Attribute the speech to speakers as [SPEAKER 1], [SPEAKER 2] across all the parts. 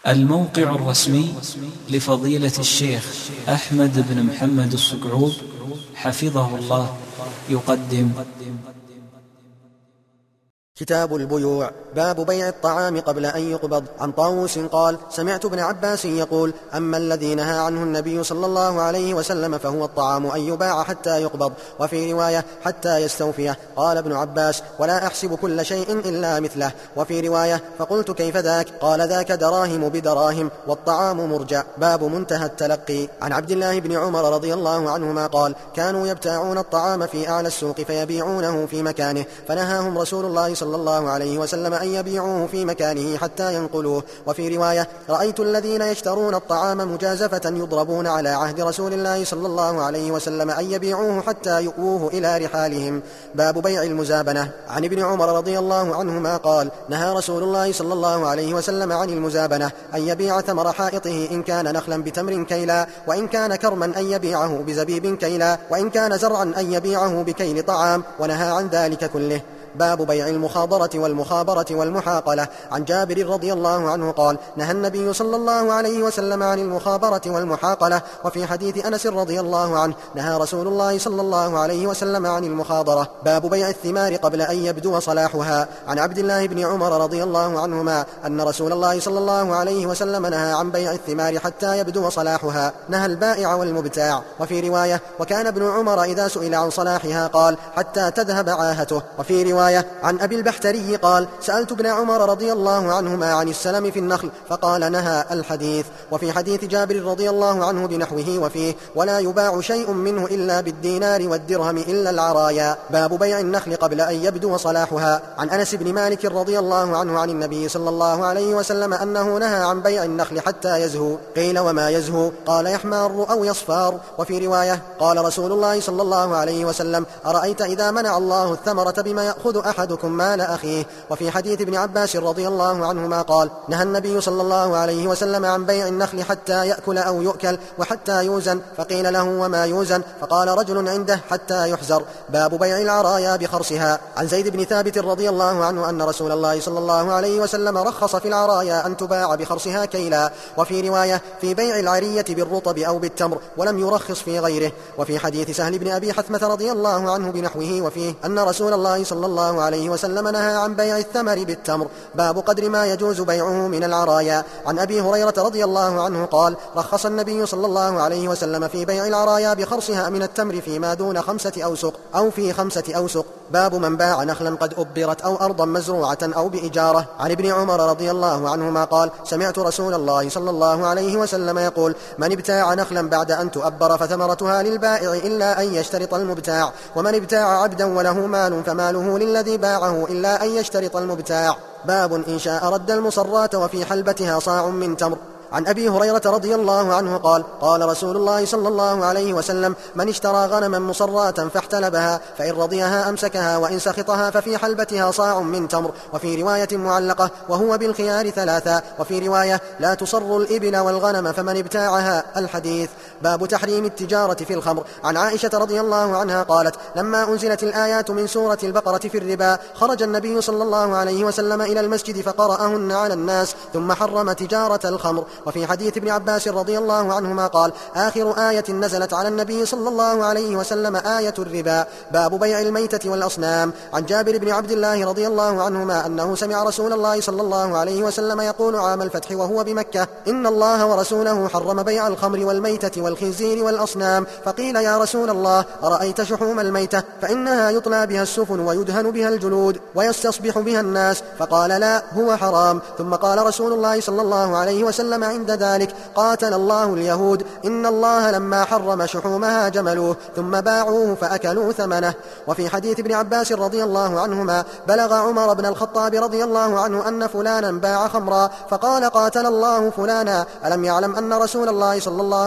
[SPEAKER 1] الموقع الرسمي لفضيلة الشيخ أحمد بن محمد الصقعوب حفظه الله يقدم
[SPEAKER 2] كتاب البيوع. باب بيع الطعام قبل أن يقبض. عن طاووس قال: سمعت ابن عباس يقول: أما الذي نهى عنه النبي صلى الله عليه وسلم فهو الطعام أن يباع حتى يقبض، وفي رواية حتى يستوفيه. قال ابن عباس: ولا أحسب كل شيء إلا مثله. وفي رواية: فقلت: كيف ذاك؟ قال: ذاك دراهم بدراهم والطعام مرجع. باب منتهى التلقي. عن عبد الله بن عمر رضي الله عنهما قال: كانوا يبتاعون الطعام في أعلى السوق فيبيعونه في مكانه، فنهاهم رسول الله صلى الله عليه وسلم أن يبيعوه في مكانه حتى ينقلوه. وفي رواية: رأيت الذين يشترون الطعام مجازفة يضربون على عهد رسول الله صلى الله عليه وسلم أن يبيعوه حتى يؤوه إلى رحالهم. باب بيع المزابنة. عن ابن عمر رضي الله عنهما قال: نهى رسول الله صلى الله عليه وسلم عن المزابنة، أن يبيع ثمر حائطه إن كان نخلا بتمر كيلا، وإن كان كرما أن يبيعه بزبيب كيلا، وإن كان زرعا أن يبيعه بكيل طعام، ونهى عن ذلك كله. باب بيع المخاضرة والمخابرة والمحاقلة. عن جابر رضي الله عنه قال: نهى النبي صلى الله عليه وسلم عن المخابرة والمحاقلة. وفي حديث أنس رضي الله عنه: نهى رسول الله صلى الله عليه وسلم عن المخاضرة. باب بيع الثمار قبل أن يبدو صلاحها. عن عبد الله بن عمر رضي الله عنهما أن رسول الله صلى الله عليه وسلم نهى عن بيع الثمار حتى يبدو صلاحها، نهى البائع والمبتاع. وفي رواية: وكان ابن عمر إذا سئل عن صلاحها قال: حتى تذهب عاهته. وفي رواية عن أبي البحتري قال: سألت ابن عمر رضي الله عنهما عن السلم في النخل فقال: نهى الحديث. وفي حديث جابر رضي الله عنه بنحوه وفيه: ولا يباع شيء منه إلا بالدينار والدرهم إلا العرايا. باب بيع النخل قبل أن يبدو صلاحها. عن أنس بن مالك رضي الله عنه عن النبي صلى الله عليه وسلم أنه نهى عن بيع النخل حتى يزهو. قيل: وما يزهو؟ قال: يحمار أو يصفار. وفي رواية: قال رسول الله صلى الله عليه وسلم: أرأيت إذا منع الله الثمرة بما يأخذ أحدكم مال أخيه. وفي حديث ابن عباس رضي الله عنهما قال: نهى النبي صلى الله عليه وسلم عن بيع النخل حتى يأكل أو يؤكل وحتى يوزن. فقيل له: وما يوزن؟ فقال رجل عنده: حتى يحزر. باب بيع العرايا بخرصها. عن زيد بن ثابت رضي الله عنه أن رسول الله صلى الله عليه وسلم رخص في العرايا أن تباع بخرصها كيلا. وفي رواية: في بيع العرية بالرطب أو بالتمر، ولم يرخص في غيره. وفي حديث سهل بن أبي حثمة رضي الله عنه بنحوه وفيه أن رسول الله صلى الله عليه وسلم نهى عن بيع الثمر بالتمر. باب قدر ما يجوز بيعه من العرايا. عن أبي هريرة رضي الله عنه قال: رخص النبي صلى الله عليه وسلم في بيع العرايا بخرصها من التمر فيما دون 5 أوسق أو في 5 أوسق. باب من باع نخلا قد أبرت أو أرضا مزروعة أو بإجارة. عن ابن عمر رضي الله عنهما قال: سمعت رسول الله صلى الله عليه وسلم يقول: من ابتاع نخلا بعد أن تؤبر فثمرتها للبائع إلا أن يشترط المبتاع، ومن ابتاع عبدا وله مال فماله للذي باعه إلا أن يشترط المبتاع. باب إن شاء رد المصرات وفي حلبتها صاع من تمر. عن أبي هريرة رضي الله عنه قال: قال رسول الله صلى الله عليه وسلم: من اشترى غنما مصرات فاحتلبها فإن رضيها أمسكها وإن سخطها ففي حلبتها صاع من تمر. وفي رواية معلقة: وهو بالخيار 3. وفي رواية: لا تصر الإبل والغنم فمن ابتاعها. الحديث. باب تحريم التجارة في الخمر. عن عائشة رضي الله عنها قالت: لما أنزلت الآيات من سورة البقرة في الربا خرج النبي صلى الله عليه وسلم إلى المسجد فقرأهن على الناس ثم حرم تجارة الخمر. وفي حديث ابن عباس رضي الله عنهما قال: آخر آية نزلت على النبي صلى الله عليه وسلم آية الربا. باب بيع الميتة والأصنام. عن جابر بن عبد الله رضي الله عنهما أنه سمع رسول الله صلى الله عليه وسلم يقول عام الفتح وهو بمكة: إن الله ورسوله حرم بيع الخمر والميتة والخنزير والأصنام. فقيل: يا رسول الله، أرأيت شحوم الميتة؟ فإنها يطلى بها السفن ويدهن بها الجلود ويستصبح بها الناس. فقال: لا، هو حرام. ثم قال رسول الله صلى الله عليه وسلم عند ذلك: قاتل الله اليهود، إن الله لما حرم شحومها جملوه ثم باعوه فأكلوا ثمنه. وفي حديث ابن عباس رضي الله عنهما: بلغ عمر بن الخطاب رضي الله عنه أن فلانا باع خمرا فقال: قاتل الله فلانا، ألم يعلم أن رسول الله صلى الله عليه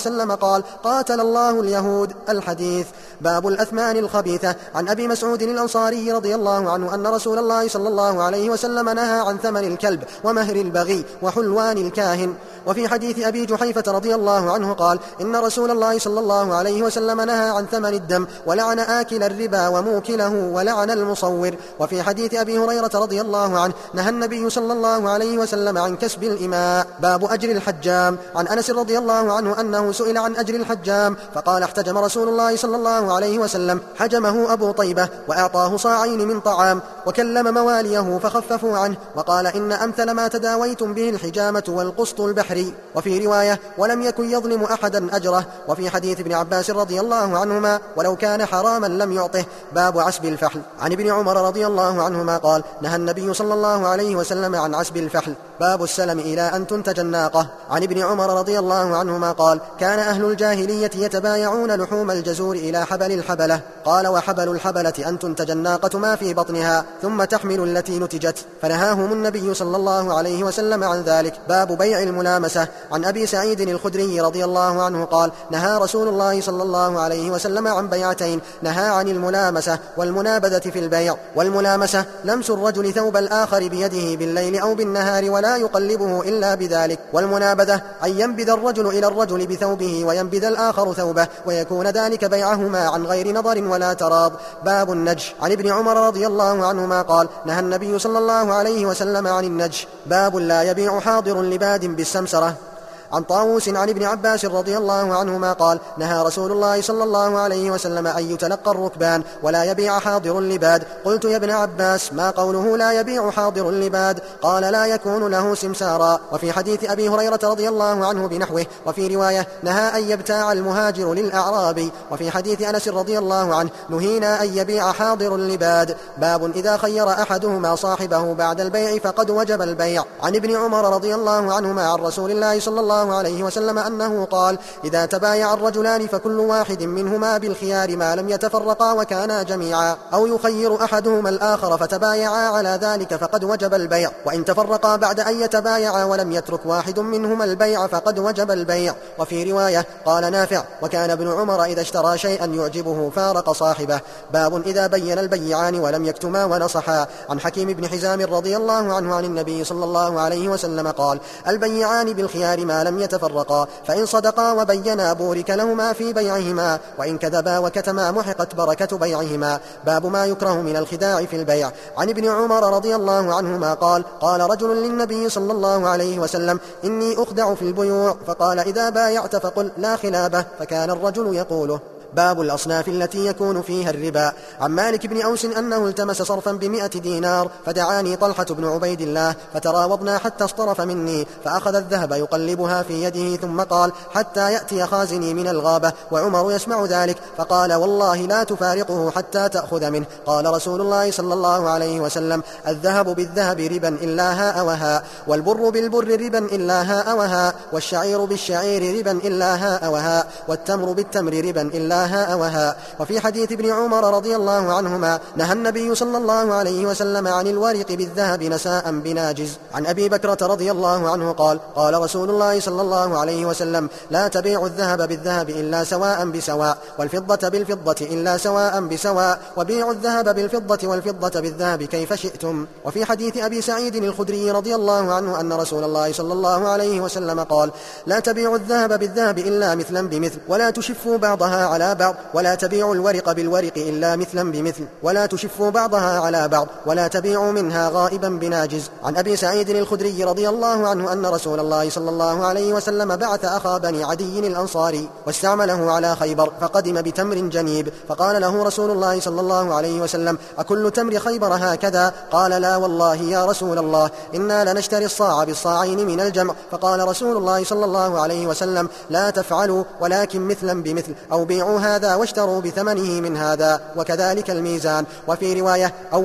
[SPEAKER 2] وسلم قال: قاتل الله اليهود. الحديث. باب الأثمان الخبيثة. عن أبي مسعود الأنصاري رضي الله عنه أن رسول الله صلى الله عليه وسلم نهى عن ثمن الكلب ومهر البغي وحلوان الكاهن. وفي حديث أبي جحيفة رضي الله عنه قال: إن رسول الله صلى الله عليه وسلم نهى عن ثمن الدم ولعن آكل الربا وموكله ولعن المصور. وفي حديث أبي هريرة رضي الله عنه نهى النبي صلى الله عليه وسلم عن كسب الإماء. باب أجر الحجام. عن أنس رضي الله عنه أنه سئل عن أجر الحجام فقال: احتجم رسول الله صلى الله عليه وسلم، حجمه أبو طيبة وأعطاه صاعين من طعام، وكلم مواليه فخففوا عنه، وقال: إن أمثل ما تداويتم به الحجامة والقسط البحري. وفي رواية: ولم يكن يظلم أحدا أجره. وفي حديث ابن عباس رضي الله عنهما: ولو كان حراما لم يعطه. باب عسب الفحل. عن ابن عمر رضي الله عنهما قال: نهى النبي صلى الله عليه وسلم عن عسب الفحل. باب السلم إلى أن تنتج الناقة. عن ابن عمر رضي الله عنهما قال: كان أهل الجاهلية يتبايعون لحوم الجزور إلى حبل الحبلة. قال: وحبل الحبلة أن تنتج الناقة ما في بطنها ثم تحمل التي نتجت، فنهاهم النبي صلى الله عليه وسلم عن ذلك. باب بيع الملامسة. عن أبي سعيد الخدري رضي الله عنه قال: نهى رسول الله صلى الله عليه وسلم عن بيعتين، نهى عن الملامسة والمنابذة في البيع. والملامسة لمس الرجل ثوب الآخر بيده بالليل أو بالنهار ولا يقلبه إلا بذلك، والمنابذة أن ينبذ الرجل إلى الرجل بثوبه وينبذ الآخر ثوبه، ويكون ذلك بيعهما عن غير نظر ولا تراض. باب النجش. عن ابن عمر رضي الله عنهما قال: نهى النبي صلى الله عليه وسلم عن النجش. باب لا يبيع حاضر لباد بالسمسرة. عن طاووس عن ابن عباس رضي الله عنهما قال: نهى رسول الله صلى الله عليه وسلم أن يتلقى الركبان ولا يبيع حاضر لباد. قلت: يا ابن عباس، ما قوله لا يبيع حاضر لباد؟ قال: لا يكون له سمسارا. وفي حديث أبي هريرة رضي الله عنه بنحوه. وفي رواية: نهى أن يبتاع المهاجر للأعرابي. وفي حديث أنس رضي الله عنه: نهينا أن يبيع حاضر لباد. باب إذا خير أحدهما صاحبه بعد البيع فقد وجب البيع. عن ابن عمر رضي الله عنهما عن رسول الله صلى الله عليه وسلم أنه قال: إذا تبايع الرجلان فكل واحد منهما بالخيار ما لم يتفرقا وكانا جميعا، أو يخير أحدهما الآخر فتبايعا على ذلك فقد وجب البيع. وإن تفرقا بعد أن يتبايعا ولم يترك واحد منهما البيع فقد وجب البيع. وفي رواية قال نافع: وكان ابن عمر إذا اشترى شيئا يعجبه فارق صاحبه. باب إذا بين البيعان ولم يكتما ونصحا. عن حكيم بن حزام رضي الله عنه عن النبي صلى الله عليه وسلم قال: البيعان بالخيار ما لم يتفرقا، فإن صدقا وبينا بورك لهما في بيعهما، وإن كذبا وكتما محقت بركة بيعهما. باب ما يكره من الخداع في البيع. عن ابن عمر رضي الله عنهما قال: قال رجل للنبي صلى الله عليه وسلم: إني أخدع في البيوع، فقال: إذا بايعت فقل لا خلابه، فكان الرجل يقوله. باب الأصناف التي يكون فيها الربا. عن مالك بن أوس أنه التمس صرفا ب100 دينار، فدعاني طلحة بن عبيد الله، فتراوضنا حتى اصطرف مني، فأخذ الذهب يقلبها في يده ثم قال: حتى يأتي خازني من الغابة، وعمر يسمع ذلك، فقال: والله لا تفارقه حتى تأخذ منه. قال رسول الله صلى الله عليه وسلم: الذهب بالذهب ربا إلا هاء وهاء، والبر بالبر ربا إلا هاء وهاء، والشعير بالشعير ربا إلا هاء وهاء، والتمر بالتمر ربا إلا هاء وهاء. وفي حديث ابن عمر رضي الله عنهما: نهى النبي صلى الله عليه وسلم عن الورق بالذهب نساء بناجز. عن أبي بكرة رضي الله عنه قال: قال رسول الله صلى الله عليه وسلم: لا تبيعوا الذهب بالذهب إلا سواء بسواء، والفضة بالفضة إلا سواء بسواء، وبيعوا الذهب بالفضة والفضة بالذهب كيف شئتم. وفي حديث أبي سعيد الخدري رضي الله عنه أن رسول الله صلى الله عليه وسلم قال: لا تبيعوا الذهب بالذهب إلا مثلا بمثل، ولا تشفوا بعضها على بعض، ولا تبيعوا الورق بالورق إلا مثلا بمثل، ولا تشفوا بعضها على بعض، ولا تبيعوا منها غائبا بناجز. عن أبي سعيد الخدري رضي الله عنه أن رسول الله صلى الله عليه وسلم بعث أخا بني عدي الأنصاري واستعمله على خيبر، فقدم بتمر جنيب، فقال له رسول الله صلى الله عليه وسلم: أكل تمر خيبر هكذا؟ قال: لا والله يا رسول الله، إنا لنشتري الصاع بالصاعين من الجمع. فقال رسول الله صلى الله عليه وسلم: لا تفعلوا، ولكن مثلا بمثل، أو بيعوا هذا واشتروا بثمنه من هذا، وكذلك الميزان. وفي رواية: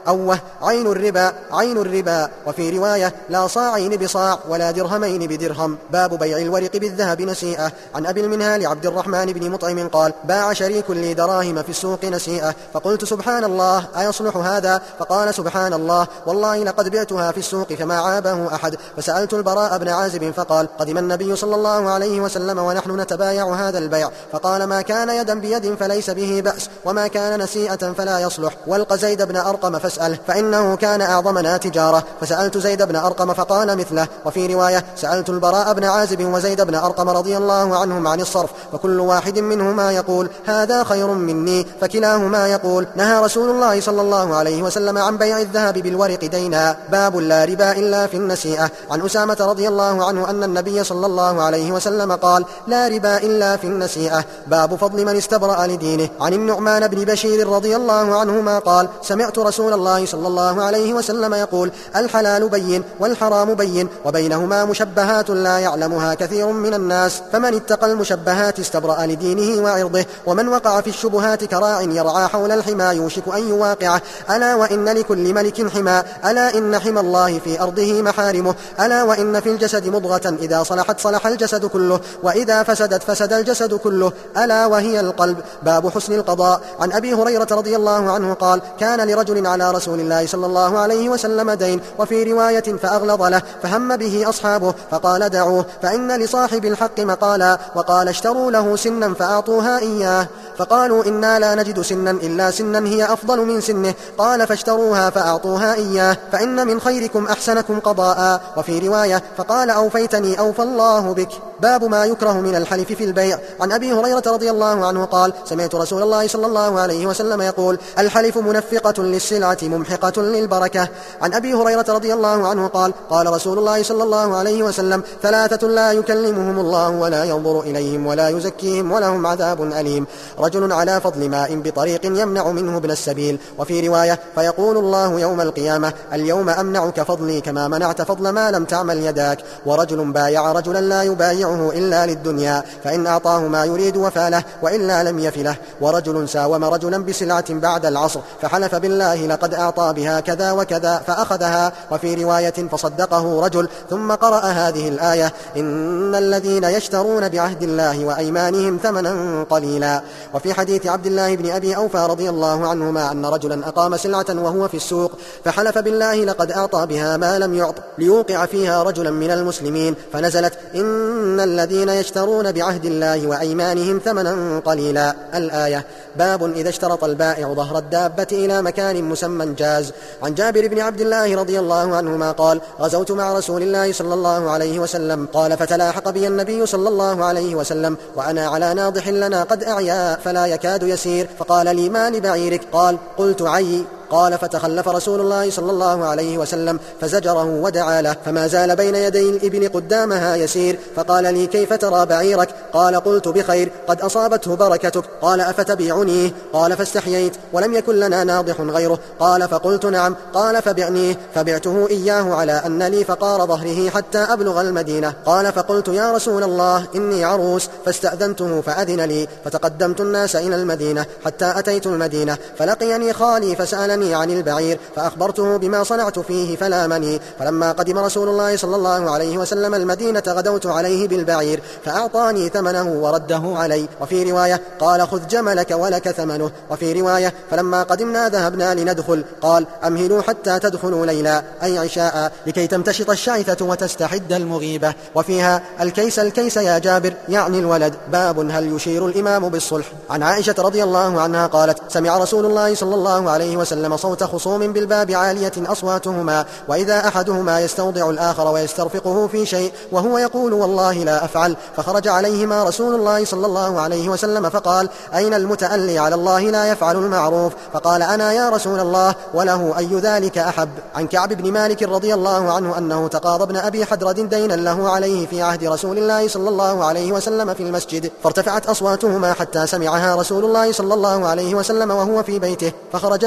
[SPEAKER 2] أوه عين الربا. وفي رواية لا صاعين بصاع ولا درهمين بدرهم. باب بيع الورق بالذهب نسيئة. عن أبي المنهال عبد الرحمن بن مطعم قال باع شريك لي دراهم في السوق نسيئة، فقلت سبحان الله أيصلح هذا؟ فقال سبحان الله والله لقد بعتها في السوق فما عابه أحد. فسألت البراء بن عازب فقال قدم النبي صلى الله عليه وسلم ونحن نتبايع هذا البيع، فقال ما كان يدا بيد فليس به بأس، وما كان نسيئة فلا يصلح. والق زيد بن أرقم فاسأله فإنه كان أعظمنا تجارة. فسألت زيد بن أرقم فقال مثله. وفي رواية سألت البراء بن عازب وزيد بن أرقم رضي الله عنهم عن الصرف، فكل واحد منهما يقول هذا خير مني، فكلاهما يقول نهى رسول الله صلى الله عليه وسلم عن بيع الذهب بالورق دينا. باب لا ربا إلا في النسيئة. عن أسامة رضي الله عنه أن النبي صلى الله عليه وسلم قال لا ربا إلا في النسيئة. باب فضل من استبرأ لدينه. عن النعمان بن بشير رضي الله عنهما قال سمعت رسول الله صلى الله عليه وسلم يقول الحلال بين والحرام بين وبينهما مشبهات لا يعلمها كثير من الناس، فمن اتقى المشبهات استبرأ لدينه وعرضه، ومن وقع في الشبهات كراع يرعى حول الحمى يوشك أن يواقعه. ألا وإن لكل ملك حمى، ألا إن حمى الله في أرضه محارمه، ألا وإن في الجسد مضغة إذا صلحت صلح الجسد كله وإذا فسدت فسد الجسد كله، ألا وهي القلب. باب حسن القضاء. عن أبي هريرة رضي الله عنه قال كان لرجل على رسول الله صلى الله عليه وسلم دين، وفي رواية فأغلظ له فهم به أصحابه فقال دعوه فإن لصاحب الحق مقالا، وقال اشتروا له سنا فأعطوها إياه، فقالوا إنا لا نجد سنا إلا سنا هي أفضل من سنه، قال فاشتروها فأعطوها إياه فإن من خيركم أحسنكم قضاء. وفي رواية فقال أوفيتني أوفى الله بك. باب ما يكره من الحلف في البيع. عن أبي هريرة رضي الله عنه قال سمعت رسول الله صلى الله عليه وسلم يقول الحلف منفقة للسلعة ممحقة للبركة. عن أبي هريرة رضي الله عنه قال قال رسول الله صلى الله عليه وسلم ثلاثة لا يكلمهم الله ولا ينظر إليهم ولا يزكيهم ولهم عذاب أليم، رجل على فضل ماء بطريق يمنع منه ابن السبيل. وفي رواية فيقول الله يوم القيامة اليوم أمنعك فضلي كما منعت فضل ما لم تعمل يداك. ورجل بايع رجلا لا يبايعه إلا للدنيا فإن أعطاه ما يريد وفاله وإلا لم يفله. ورجل ساوم رجلا بسلعة بعد العصر فحلف بالله لقد أعطى بها كذا وكذا فأخذها. وفي رواية فصدقه رجل ثم قرأ هذه الآية إن الذين يشترون بعهد الله وأيمانهم ثمنا قليلا. وفي حديث عبد الله بن أبي أوفى رضي الله عنهما أن رجلا أقام سلعة وهو في السوق فحلف بالله لقد أعطى بها ما لم يعط ليوقع فيها رجلا من المسلمين، فنزلت إن الذين يشترون بعهد الله وأيمانهم ثمنا قليلا الآية. باب إذا اشترط البائع ظهر الدابة إلى مكان مسمى جاز. عن جابر بن عبد الله رضي الله عنهما قال غزوت مع رسول الله صلى الله عليه وسلم قال فتلاحق بي النبي صلى الله عليه وسلم وأنا على ناضح لنا قد أعيا فلا يكاد يسير، فقال لي ما لبعيرك؟ قلت عي. قال فتخلف رسول الله صلى الله عليه وسلم فزجره ودعا له فما زال بين يدي الإبل قدامها يسير، فقال لي كيف ترى بعيرك؟ قلت بخير قد أصابته بركتك. قال أفتبيعنيه؟ قال فاستحييت ولم يكن لنا ناضح غيره. قال فقلت نعم. قال فبعنيه، فبعته إياه على أن لي فقار ظهره حتى أبلغ المدينة. قال فقلت يا رسول الله إني عروس، فاستأذنته فأذن لي، فتقدمت الناس إلى المدينة حتى أتيت المدينة فلقيني خالي فسألني عن البعير فأخبرته بما صنعت فيه فلامني. فلما قدم رسول الله صلى الله عليه وسلم المدينة غدوت عليه بالبعير فأعطاني ثمنه ورده علي. وفي رواية قال خذ جملك ولك ثمنه. وفي رواية فلما قدمنا ذهبنا لندخل قال أمهلوا حتى تدخلوا ليلا أي عشاء لكي تمتشط الشعثة وتستحد المغيبة. وفيها الكيس يا جابر يعني الولد. باب هل يشير الإمام بالصلح. عن عائشة رضي الله عنها قالت سمع رسول الله صلى الله عليه وسلم صوت خصوم بالباب عالية أصواتهما وإذا أحدهما يستوضع الآخر ويسترفقه في شيء وهو يقول والله لا أفعل، فخرج عليهما رسول الله صلى الله عليه وسلم فقال أين المتألي على الله لا يفعل المعروف؟ فقال أنا يا رسول الله، وله أي ذلك أحب. عن كعب بن مالك رضي الله عنه أنه تقاضى ابن أبي حدرد دينا له عليه في عهد رسول الله صلى الله عليه وسلم في المسجد، فارتفعت أصواتهما حتى سمعها رسول الله صلى الله عليه وسلم وهو في بيته، فخرج إليهما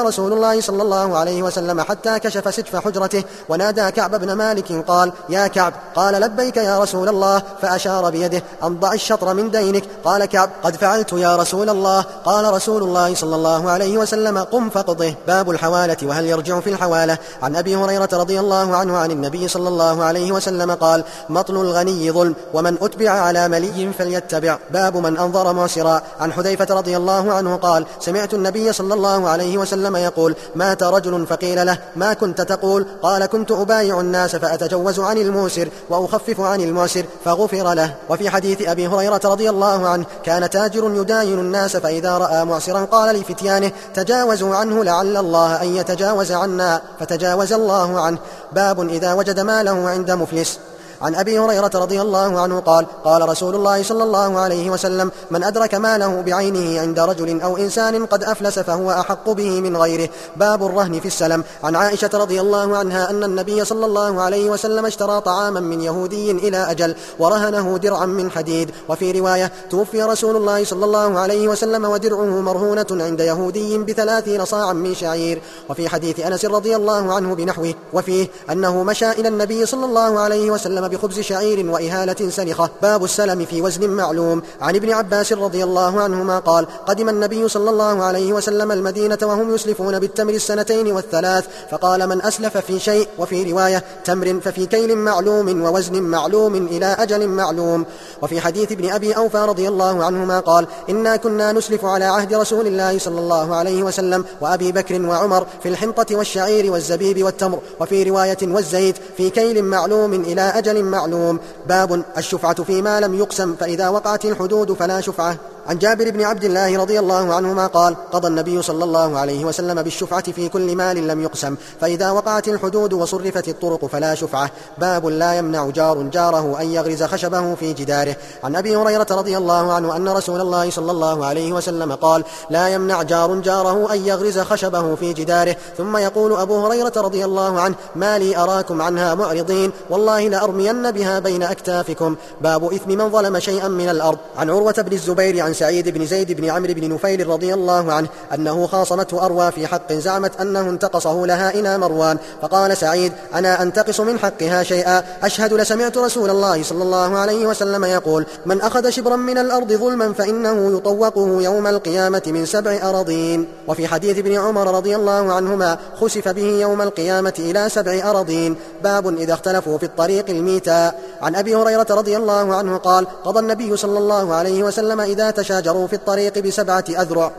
[SPEAKER 2] فجاء رسول الله صلى الله عليه وسلم حتى كشف سجف حجرته ونادى كعب بن مالك قال: يا كعب. قال: لبيك يا رسول الله، فأشار بيده أن ضع الشطر من دينك. قال كعب: قد فعلت يا رسول الله. قال رسول الله صلى الله عليه وسلم: قم فاقضه. باب الحوالة وهل يرجع في الحوالة. عن أبي هريرة رضي الله عنه عن النبي صلى الله عليه وسلم قال: مطل الغني ظلم، ومن أتبع على ملي فليتبع. باب من أنظر معسرا. عن حذيفة رضي الله عنه قال: سمعت النبي صلى الله عليه وسلم يقول: مات رجل فقيل له: ما كنت تقول؟ قال: كنت أبايع الناس فأتجوز عن الموسر وأخفف عن المعسر، فغفر له. وفي حديث أبي هريرة رضي الله عنه: كان تاجر يداين الناس فإذا رأى معسرا قال لفتيانه: تجاوزوا عنه لعل الله أن يتجاوز عنا، فتجاوز الله عنه. باب إذا وجد ماله عند مفلس. عن أبي هريرة رضي الله عنه قال: قال رسول الله صلى الله عليه وسلم: من أدرك ماله بعينه عند رجل أو إنسان قد أفلس فهو أحق به من غيره. باب الرهن في السلم. عن عائشة رضي الله عنها أن النبي صلى الله عليه وسلم اشترى طعاما من يهودي إلى أجل ورهنه درعا من حديد. وفي رواية: توفي رسول الله صلى الله عليه وسلم ودرعه مرهونة عند يهودي ب30 صاعا من شعير. وفي حديث أنس رضي الله عنه بنحوه، وفيه أنه مشى إلى النبي صلى الله عليه وسلم بخبز شعير وإهالة سنخة. باب السلم في وزن معلوم. عن ابن عباس رضي الله عنهما قال: قدم النبي صلى الله عليه وسلم المدينة وهم يسلفون بالتمر 2 و3، فقال: من أسلف في شيء، وفي رواية: تمر، ففي كيل معلوم ووزن معلوم إلى أجل معلوم. وفي حديث ابن أبي أوفى رضي الله عنهما قال: إنا كنا نسلف على عهد رسول الله صلى الله عليه وسلم وأبي بكر وعمر في الحنطة والشعير والزبيب والتمر. وفي رواية: والزيت، في كيل معلوم إلى أجل معلوم. باب الشفعة فيما لم يقسم، فإذا وقعت الحدود فلا شفعة. عن جابر بن عبد الله رضي الله عنهما قال: قضى النبي صلى الله عليه وسلم بالشفعة في كل مال لم يقسم، فإذا وقعت الحدود وصرفت الطرق فلا شفعة. باب لا يمنع جار جاره أن يغرز خشبه في جداره. عن أبي هريرة رضي الله عنه أن رسول الله صلى الله عليه وسلم قال: لا يمنع جار جاره أن يغرز خشبه في جداره. ثم يقول أبو هريرة رضي الله عنه: ما لي أراكم عنها معرضين، والله لأرمين بها بين أكتافكم. باب إثم من ظلم شيئا من الأرض. عن عروة بن الزبير عن سعيد بن زيد بن عمرو بن نفيل رضي الله عنه أنه خاصمته أروى في حق زعمت أنه انتقصه لها إلى مروان، فقال سعيد: أنا أنتقص من حقها شيئا؟ أشهد لسمعت رسول الله صلى الله عليه وسلم يقول: من أخذ شبرا من الأرض ظلما فإنه يطوقه يوم القيامة من 7 أراضين. وفي حديث ابن عمر رضي الله عنهما: خسف به يوم القيامة إلى 7 أراضين. باب إذا اختلفوا في الطريق الميتا. عن أبي هريرة رضي الله عنه قال: قضى النبي صلى الله عليه وسلم إذا تشاجروا في الطريق ب7 أذرع.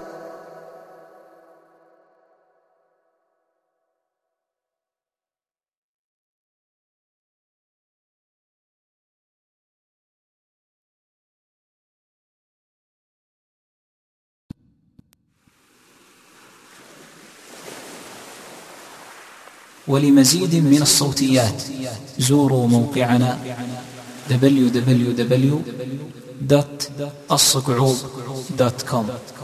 [SPEAKER 1] ولمزيد من الصوتيات زوروا موقعنا www.الصقعوب.com.